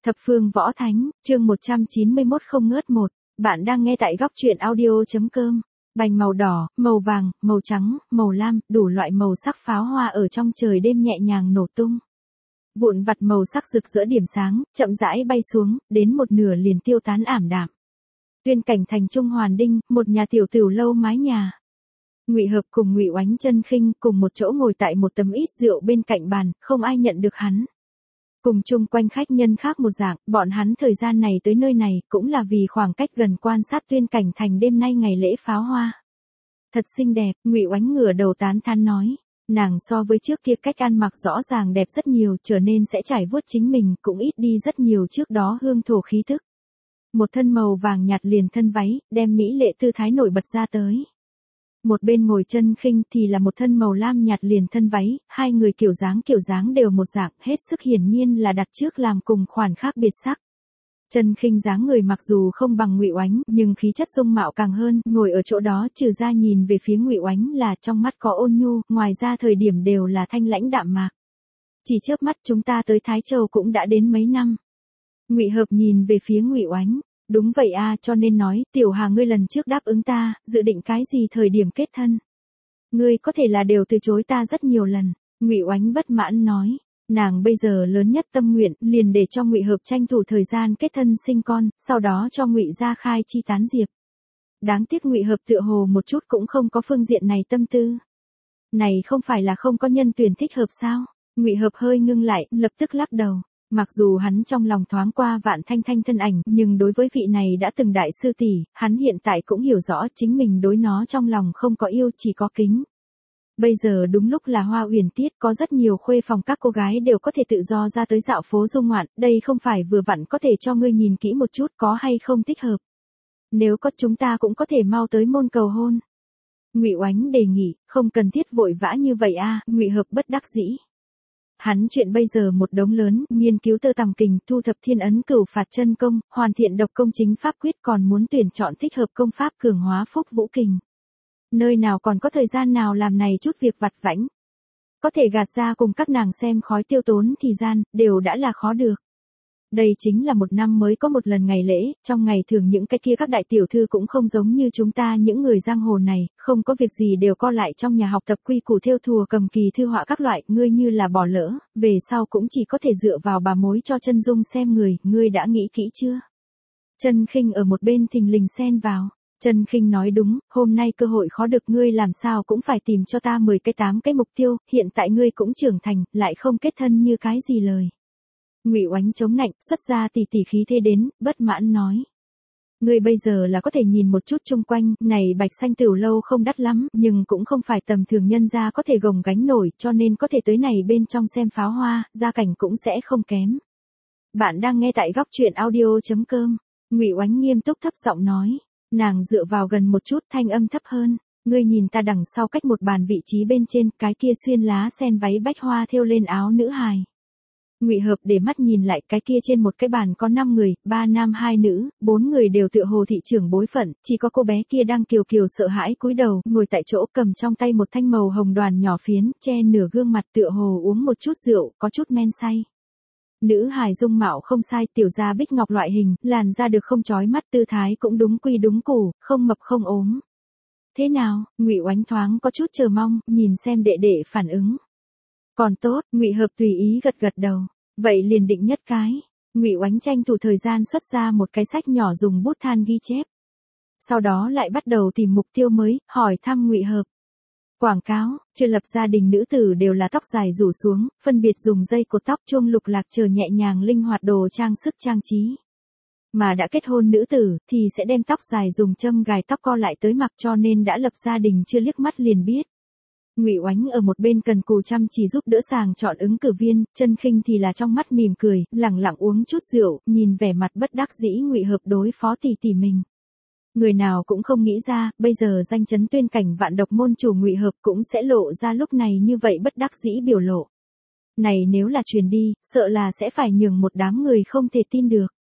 Thập phương võ thánh, chương 191 không ngớt một. Bạn đang nghe tại góc truyện audio.com. Bành màu đỏ, màu vàng, màu trắng, màu lam, đủ loại màu sắc pháo hoa ở trong trời đêm nhẹ nhàng nổ tung. Vụn vặt màu sắc rực rỡ điểm sáng, chậm rãi bay xuống, đến một nửa liền tiêu tán ảm đạm. Tuyên cảnh thành Trung Hoàn Đinh, một nhà tiểu tửu lâu mái nhà. Ngụy Hợp cùng Ngụy Oánh Chân Khinh cùng một chỗ ngồi tại một tấm ít rượu bên cạnh bàn, không ai nhận được hắn. Cùng chung quanh khách nhân khác một dạng, bọn hắn thời gian này tới nơi này cũng là vì khoảng cách gần quan sát tuyên cảnh thành đêm nay ngày lễ pháo hoa. Thật xinh đẹp, Ngụy Oánh ngửa đầu tán thán nói. Nàng so với trước kia cách ăn mặc rõ ràng đẹp rất nhiều, trở nên sẽ trải vuốt chính mình cũng ít đi rất nhiều trước đó hương thổ khí tức. Một thân màu vàng nhạt liền thân váy, đem mỹ lệ tư thái nổi bật ra tới. Một bên ngồi Chân Khinh thì là một thân màu lam nhạt liền thân váy, hai người kiểu dáng đều một dạng, hết sức hiển nhiên là đặt trước làm cùng khoản khác biệt sắc. Chân Khinh dáng người mặc dù không bằng Ngụy Oánh, nhưng khí chất dung mạo càng hơn, ngồi ở chỗ đó trừ ra nhìn về phía Ngụy Oánh là trong mắt có ôn nhu, ngoài ra thời điểm đều là thanh lãnh đạm mạc. Chỉ chớp mắt chúng ta tới Thái Châu cũng đã đến mấy năm. Ngụy Hợp nhìn về phía Ngụy Oánh. Đúng vậy a, cho nên nói, tiểu Hà ngươi lần trước đáp ứng ta, dự định cái gì thời điểm kết thân. Ngươi có thể là đều từ chối ta rất nhiều lần, Ngụy Oánh bất mãn nói. Nàng bây giờ lớn nhất tâm nguyện, liền để cho Ngụy Hợp tranh thủ thời gian kết thân sinh con, sau đó cho Ngụy gia khai chi tán diệp. Đáng tiếc Ngụy Hợp tựa hồ một chút cũng không có phương diện này tâm tư. Này không phải là không có nhân tuyển thích hợp sao? Ngụy Hợp hơi ngưng lại, lập tức lắc đầu. Mặc dù hắn trong lòng thoáng qua Vạn Thanh Thanh thân ảnh, nhưng đối với vị này đã từng đại sư tỷ, hắn hiện tại cũng hiểu rõ chính mình đối nó trong lòng không có yêu, chỉ có kính. Bây giờ đúng lúc là Hoa Uyển Tiết, có rất nhiều khuê phòng các cô gái đều có thể tự do ra tới dạo phố du ngoạn, đây không phải vừa vặn có thể cho ngươi nhìn kỹ một chút có hay không thích hợp. Nếu có chúng ta cũng có thể mau tới môn cầu hôn. Ngụy Oánh đề nghị, không cần thiết vội vã như vậy a, Ngụy Hợp bất đắc dĩ. Hắn chuyện bây giờ một đống lớn, nghiên cứu Tơ Tằm Kình, thu thập Thiên Ấn Cửu Phạt Chân Công, hoàn thiện độc công chính pháp quyết, còn muốn tuyển chọn thích hợp công pháp cường hóa Phúc Vũ Kình. Nơi nào còn có thời gian nào làm này chút việc vặt vãnh. Có thể gạt ra cùng các nàng xem khói tiêu tốn thì gian, đều đã là khó được. Đây chính là một năm mới có một lần ngày lễ, trong ngày thường những cái kia các đại tiểu thư cũng không giống như chúng ta những người giang hồ này, không có việc gì đều co lại trong nhà học tập quy củ thêu thùa cầm kỳ thư họa các loại, ngươi như là bỏ lỡ, về sau cũng chỉ có thể dựa vào bà mối cho Chân Dung xem người, ngươi đã nghĩ kỹ chưa? Chân Khinh ở một bên thình lình xen vào. Chân Khinh nói đúng, hôm nay cơ hội khó được, ngươi làm sao cũng phải tìm cho ta 10 cái 8 cái mục tiêu, hiện tại ngươi cũng trưởng thành, lại không kết thân như cái gì lời. Ngụy Oánh chống nạnh, xuất ra tỷ tỷ khí thế đến, bất mãn nói. Ngươi bây giờ là có thể nhìn một chút chung quanh, này Bạch Xanh Tửu lâu không đắt lắm, nhưng cũng không phải tầm thường nhân gia có thể gồng gánh nổi, cho nên có thể tới này bên trong xem pháo hoa, gia cảnh cũng sẽ không kém. Bạn đang nghe tại góc truyện audio.com. Ngụy Oánh nghiêm túc thấp giọng nói. Nàng dựa vào gần một chút, thanh âm thấp hơn. Ngươi nhìn ta đằng sau cách một bàn vị trí bên trên, cái kia xuyên lá sen váy bách hoa thêu lên áo nữ hài. Ngụy Hợp để mắt nhìn lại, cái kia trên một cái bàn có 5 người, 3 nam 2 nữ, 4 người đều tựa hồ thị trưởng bối phận, chỉ có cô bé kia đang kiều kiều sợ hãi cúi đầu, ngồi tại chỗ cầm trong tay một thanh màu hồng đoàn nhỏ phiến, che nửa gương mặt tựa hồ uống một chút rượu, có chút men say. Nữ hài dung mạo không sai, tiểu gia bích ngọc loại hình, làn da được không chói mắt, tư thái cũng đúng quy đúng củ, không mập không ốm. Thế nào? Ngụy Oánh thoáng có chút chờ mong, nhìn xem đệ đệ phản ứng. Còn tốt, Ngụy Hợp tùy ý gật gật đầu. Vậy liền định nhất cái. Ngụy Oánh tranh thủ thời gian xuất ra một cái sách nhỏ dùng bút than ghi chép. Sau đó lại bắt đầu tìm mục tiêu mới, hỏi thăm Ngụy Hợp. Quảng cáo, chưa lập gia đình nữ tử đều là tóc dài rủ xuống, phân biệt dùng dây cột tóc chuông lục lạc chờ nhẹ nhàng linh hoạt đồ trang sức trang trí. Mà đã kết hôn nữ tử thì sẽ đem tóc dài dùng châm gài tóc co lại tới mặc, cho nên đã lập gia đình chưa liếc mắt liền biết. Ngụy Oánh ở một bên cần cù chăm chỉ giúp đỡ sàng chọn ứng cử viên, Chân Khinh thì là trong mắt mỉm cười, lẳng lặng uống chút rượu, nhìn vẻ mặt bất đắc dĩ Ngụy Hợp đối phó tỷ tỷ mình. Người nào cũng không nghĩ ra, bây giờ danh chấn tuyên cảnh vạn độc môn chủ Ngụy Hợp cũng sẽ lộ ra lúc này như vậy bất đắc dĩ biểu lộ. Này nếu là truyền đi, sợ là sẽ phải nhường một đám người không thể tin được.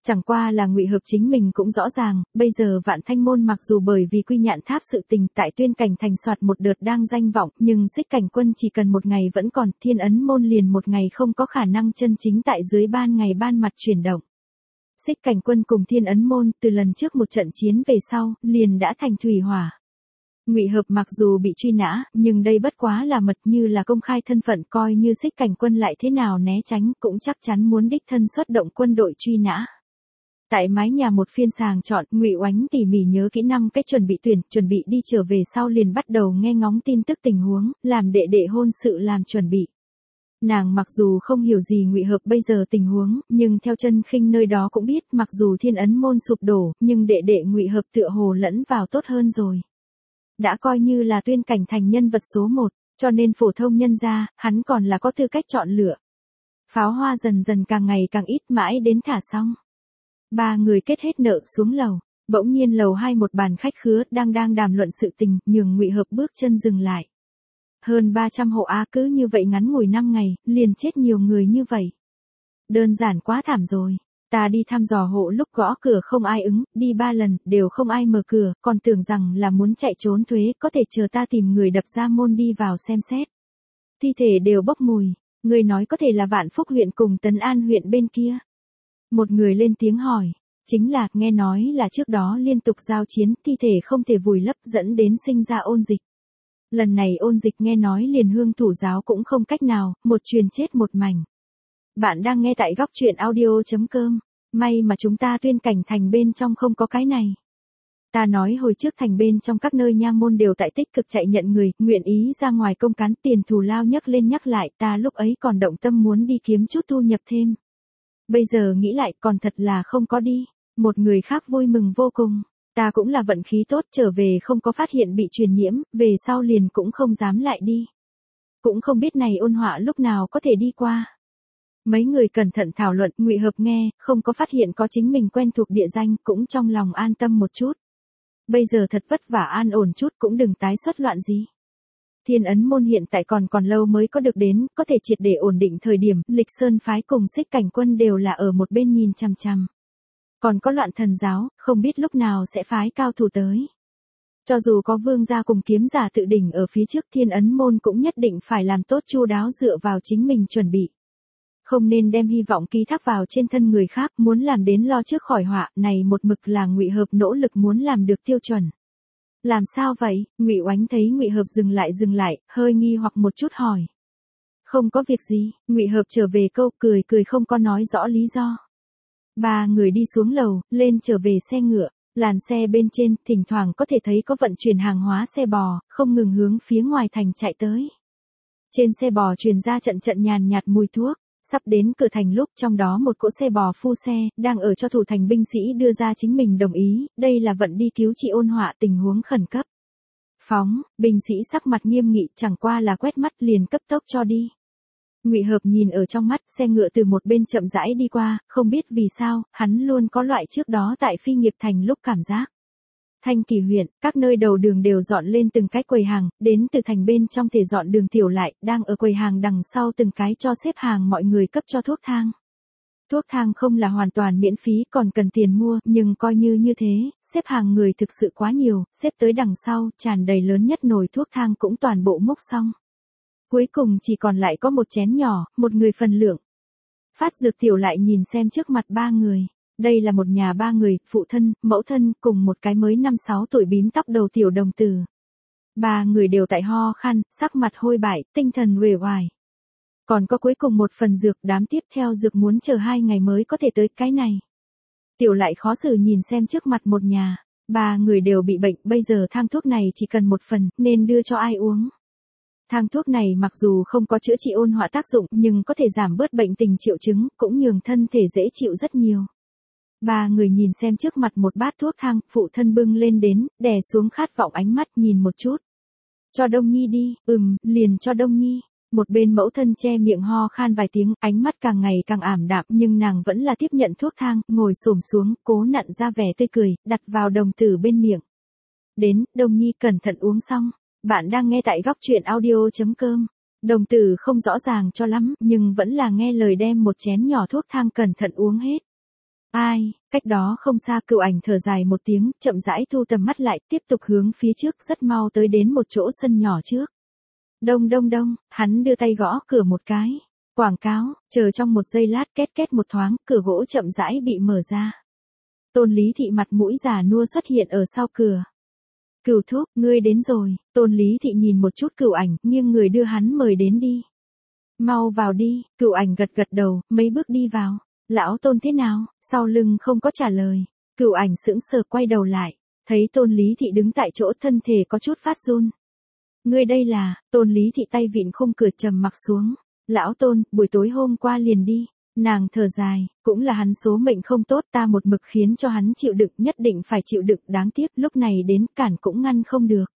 Chẳng qua là Ngụy Hợp chính mình cũng rõ ràng, bây giờ Vạn Thanh môn mặc dù bởi vì Quy Nhạn Tháp sự tình tại Tuyên Cảnh thành soạt một đợt đang danh vọng, nhưng Xích Cảnh quân chỉ cần một ngày vẫn còn, Thiên Ấn môn liền một ngày không có khả năng chân chính tại dưới ban ngày ban mặt chuyển động. Xích Cảnh quân cùng Thiên Ấn môn từ lần trước một trận chiến về sau, liền đã thành thủy hỏa. Ngụy Hợp mặc dù bị truy nã, nhưng đây bất quá là mật như là công khai thân phận, coi như Xích Cảnh quân lại thế nào né tránh cũng chắc chắn muốn đích thân xuất động quân đội truy nã. Tại mái nhà một phiên sàng chọn, Ngụy Oánh tỉ mỉ nhớ kỹ 5 cái chuẩn bị đi trở về sau liền bắt đầu nghe ngóng tin tức tình huống, làm đệ đệ hôn sự làm chuẩn bị. Nàng mặc dù không hiểu gì Ngụy Hợp bây giờ tình huống, nhưng theo Chân Khinh nơi đó cũng biết, mặc dù Thiên Ấn môn sụp đổ, nhưng đệ đệ Ngụy Hợp tựa hồ lẫn vào tốt hơn rồi. Đã coi như là Tuyên Cảnh thành nhân vật số 1, cho nên phổ thông nhân gia, hắn còn là có tư cách chọn lựa. Pháo hoa dần dần càng ngày càng ít mãi đến thả xong. 3 người kết hết nợ xuống lầu, bỗng nhiên lầu 2 một bàn khách khứa đang đàm luận sự tình, nhường Ngụy Hợp bước chân dừng lại. Hơn 300 hộ á cứ như vậy ngắn ngủi 5 ngày, liền chết nhiều người như vậy. Đơn giản quá thảm rồi. Ta đi thăm dò hộ lúc gõ cửa không ai ứng, đi 3 lần, đều không ai mở cửa, còn tưởng rằng là muốn chạy trốn thuế, có thể chờ ta tìm người đập ra môn đi vào xem xét. Thi thể đều bốc mùi, người nói có thể là Vạn Phúc huyện cùng Tấn An huyện bên kia. Một người lên tiếng hỏi, chính là, nghe nói là trước đó liên tục giao chiến, thi thể không thể vùi lấp dẫn đến sinh ra ôn dịch. Lần này ôn dịch nghe nói liền Hương thủ giáo cũng không cách nào, một truyền chết một mảnh. Bạn đang nghe tại góc truyện audio.com, may mà chúng ta Tuyên Cảnh thành bên trong không có cái này. Ta nói hồi trước thành bên trong các nơi nha môn đều tại tích cực chạy nhận người, nguyện ý ra ngoài công cán tiền thù lao nhắc lên nhắc lại, ta lúc ấy còn động tâm muốn đi kiếm chút thu nhập thêm. Bây giờ nghĩ lại còn thật là không có đi. Một người khác vui mừng vô cùng. Ta cũng là vận khí tốt trở về không có phát hiện bị truyền nhiễm, về sau liền cũng không dám lại đi. Cũng không biết này ôn họa lúc nào có thể đi qua. Mấy người cẩn thận thảo luận, Ngụy Hợp nghe, không có phát hiện có chính mình quen thuộc địa danh, cũng trong lòng an tâm một chút. Bây giờ thật vất vả an ổn chút cũng đừng tái xuất loạn gì. Thiên Ấn môn hiện tại còn lâu mới có được đến, có thể triệt để ổn định thời điểm, Lịch Sơn phái cùng Xích Cảnh quân đều là ở một bên nhìn chằm chằm. Còn có Loạn Thần giáo, không biết lúc nào sẽ phái cao thủ tới. Cho dù có vương gia cùng kiếm giả tự đỉnh ở phía trước, Thiên Ấn môn cũng nhất định phải làm tốt chu đáo dựa vào chính mình chuẩn bị. Không nên đem hy vọng ký thác vào trên thân người khác, muốn làm đến lo trước khỏi họa, này một mực là Ngụy Hợp nỗ lực muốn làm được tiêu chuẩn. Làm sao vậy? Ngụy Oánh thấy Ngụy Hợp dừng lại, hơi nghi hoặc một chút hỏi. Không có việc gì, Ngụy Hợp trở về câu cười không có nói rõ lý do. 3 người đi xuống lầu, lên trở về xe ngựa, làn xe bên trên, thỉnh thoảng có thể thấy có vận chuyển hàng hóa xe bò, không ngừng hướng phía ngoài thành chạy tới. Trên xe bò truyền ra trận nhàn nhạt mùi thuốc, sắp đến cửa thành lúc trong đó một cỗ xe bò phu xe, đang ở cho thủ thành binh sĩ đưa ra chính mình đồng ý, đây là vận đi cứu trị ôn họa tình huống khẩn cấp. Phóng, binh sĩ sắc mặt nghiêm nghị chẳng qua là quét mắt liền cấp tốc cho đi. Ngụy Hợp nhìn ở trong mắt, xe ngựa từ một bên chậm rãi đi qua, không biết vì sao, hắn luôn có loại trước đó tại Phi Nghiệp thành lúc cảm giác. Thanh Kỳ huyện, các nơi đầu đường đều dọn lên từng cái quầy hàng, đến từ thành bên trong thể dọn đường tiểu lại, đang ở quầy hàng đằng sau từng cái cho xếp hàng mọi người cấp cho thuốc thang. Thuốc thang không là hoàn toàn miễn phí còn cần tiền mua, nhưng coi như thế, xếp hàng người thực sự quá nhiều, xếp tới đằng sau, tràn đầy lớn nhất nồi thuốc thang cũng toàn bộ múc xong. Cuối cùng chỉ còn lại có một chén nhỏ, một người phần lượng. Phát Dược tiểu lại nhìn xem trước mặt 3 người. Đây là một nhà 3 người, phụ thân, mẫu thân, cùng một cái mới 5-6 tuổi bím tóc đầu tiểu đồng tử. 3 người đều tại ho khan, sắc mặt hôi bại, tinh thần uể oải. Còn có cuối cùng một phần dược, đám tiếp theo dược muốn chờ 2 ngày mới có thể tới cái này. Tiểu lại khó xử nhìn xem trước mặt một nhà. 3 người đều bị bệnh, bây giờ thang thuốc này chỉ cần một phần, nên đưa cho ai uống. Thang thuốc này mặc dù không có chữa trị ôn họa tác dụng, nhưng có thể giảm bớt bệnh tình triệu chứng, cũng nhường thân thể dễ chịu rất nhiều. 3 người nhìn xem trước mặt một bát thuốc thang, phụ thân bưng lên đến, đè xuống khát vọng ánh mắt nhìn một chút. Cho Đông Nhi đi, liền cho Đông Nhi. Một bên mẫu thân che miệng ho khan vài tiếng, ánh mắt càng ngày càng ảm đạm, nhưng nàng vẫn là tiếp nhận thuốc thang, ngồi xổm xuống, cố nặn ra vẻ tươi cười, đặt vào đồng tử bên miệng. Đến, Đông Nhi cẩn thận uống xong. Bạn đang nghe tại góc truyện audio.com. Đồng tử không rõ ràng cho lắm, nhưng vẫn là nghe lời đem một chén nhỏ thuốc thang cẩn thận uống hết. Ai, cách đó không xa Cửu Ảnh thở dài một tiếng, chậm rãi thu tầm mắt lại, tiếp tục hướng phía trước, rất mau tới đến một chỗ sân nhỏ trước. Đông đông đông, hắn đưa tay gõ cửa một cái. Quảng cáo, chờ trong một giây lát két két một thoáng, cửa gỗ chậm rãi bị mở ra. Tôn Lý Thị mặt mũi già nua xuất hiện ở sau cửa. Cửu thúc, ngươi đến rồi. Tôn Lý Thị nhìn một chút Cửu Ảnh, nghiêng người đưa hắn mời đến đi. Mau vào đi. Cửu Ảnh gật gật đầu, mấy bước đi vào. Lão Tôn thế nào? Sau lưng không có trả lời. Cửu Ảnh sững sờ quay đầu lại, thấy Tôn Lý Thị đứng tại chỗ, thân thể có chút phát run. Ngươi đây là? Tôn Lý Thị tay vịn khung cửa trầm mặc xuống. Lão Tôn, buổi tối hôm qua liền đi. Nàng thở dài, cũng là hắn số mệnh không tốt, ta một mực khiến cho hắn chịu đựng, nhất định phải chịu đựng, đáng tiếc lúc này đến cản cũng ngăn không được.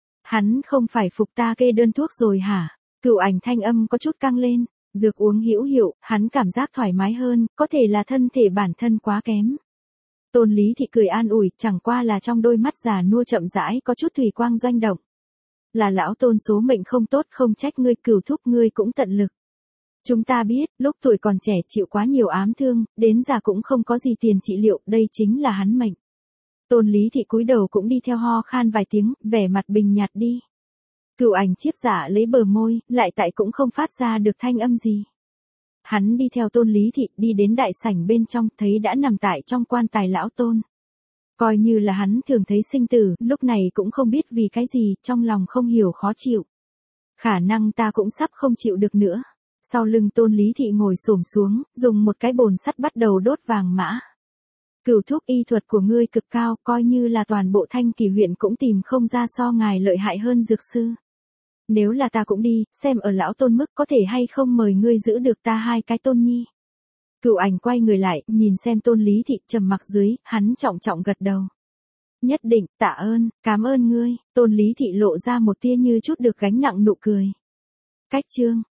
Hắn không phải phục ta kê đơn thuốc rồi hả? Cửu Ảnh thanh âm có chút căng lên, dược uống hữu hiệu, hắn cảm giác thoải mái hơn, có thể là thân thể bản thân quá kém. Tôn Lý Thị cười an ủi, chẳng qua là trong đôi mắt già nua chậm rãi có chút thủy quang doanh động. Là lão Tôn số mệnh không tốt, không trách ngươi, Cửu thúc ngươi cũng tận lực. Chúng ta biết, lúc tuổi còn trẻ chịu quá nhiều ám thương, đến già cũng không có gì tiền trị liệu, đây chính là hắn mệnh. Tôn Lý Thị cúi đầu cũng đi theo ho khan vài tiếng, vẻ mặt bình nhạt đi. Cửu Ảnh chiếp dạ lấy bờ môi, lại tại cũng không phát ra được thanh âm gì. Hắn đi theo Tôn Lý Thị đi đến đại sảnh bên trong, thấy đã nằm tại trong quan tài lão Tôn. Coi như là hắn thường thấy sinh tử, lúc này cũng không biết vì cái gì, trong lòng không hiểu khó chịu. Khả năng ta cũng sắp không chịu được nữa. Sau lưng Tôn Lý Thị ngồi xổm xuống, dùng một cái bồn sắt bắt đầu đốt vàng mã. Cửu thúc, y thuật của ngươi cực cao, coi như là toàn bộ Thanh Kỳ huyện cũng tìm không ra so ngài lợi hại hơn dược sư. Nếu là ta cũng đi, xem ở lão Tôn mức có thể hay không mời ngươi giữ được ta hai cái Tôn nhi. Cửu Ảnh quay người lại, nhìn xem Tôn Lý Thị trầm mặc dưới, hắn trọng trọng gật đầu. Nhất định, tạ ơn, cảm ơn ngươi. Tôn Lý Thị lộ ra một tia như chút được gánh nặng nụ cười. Cách chương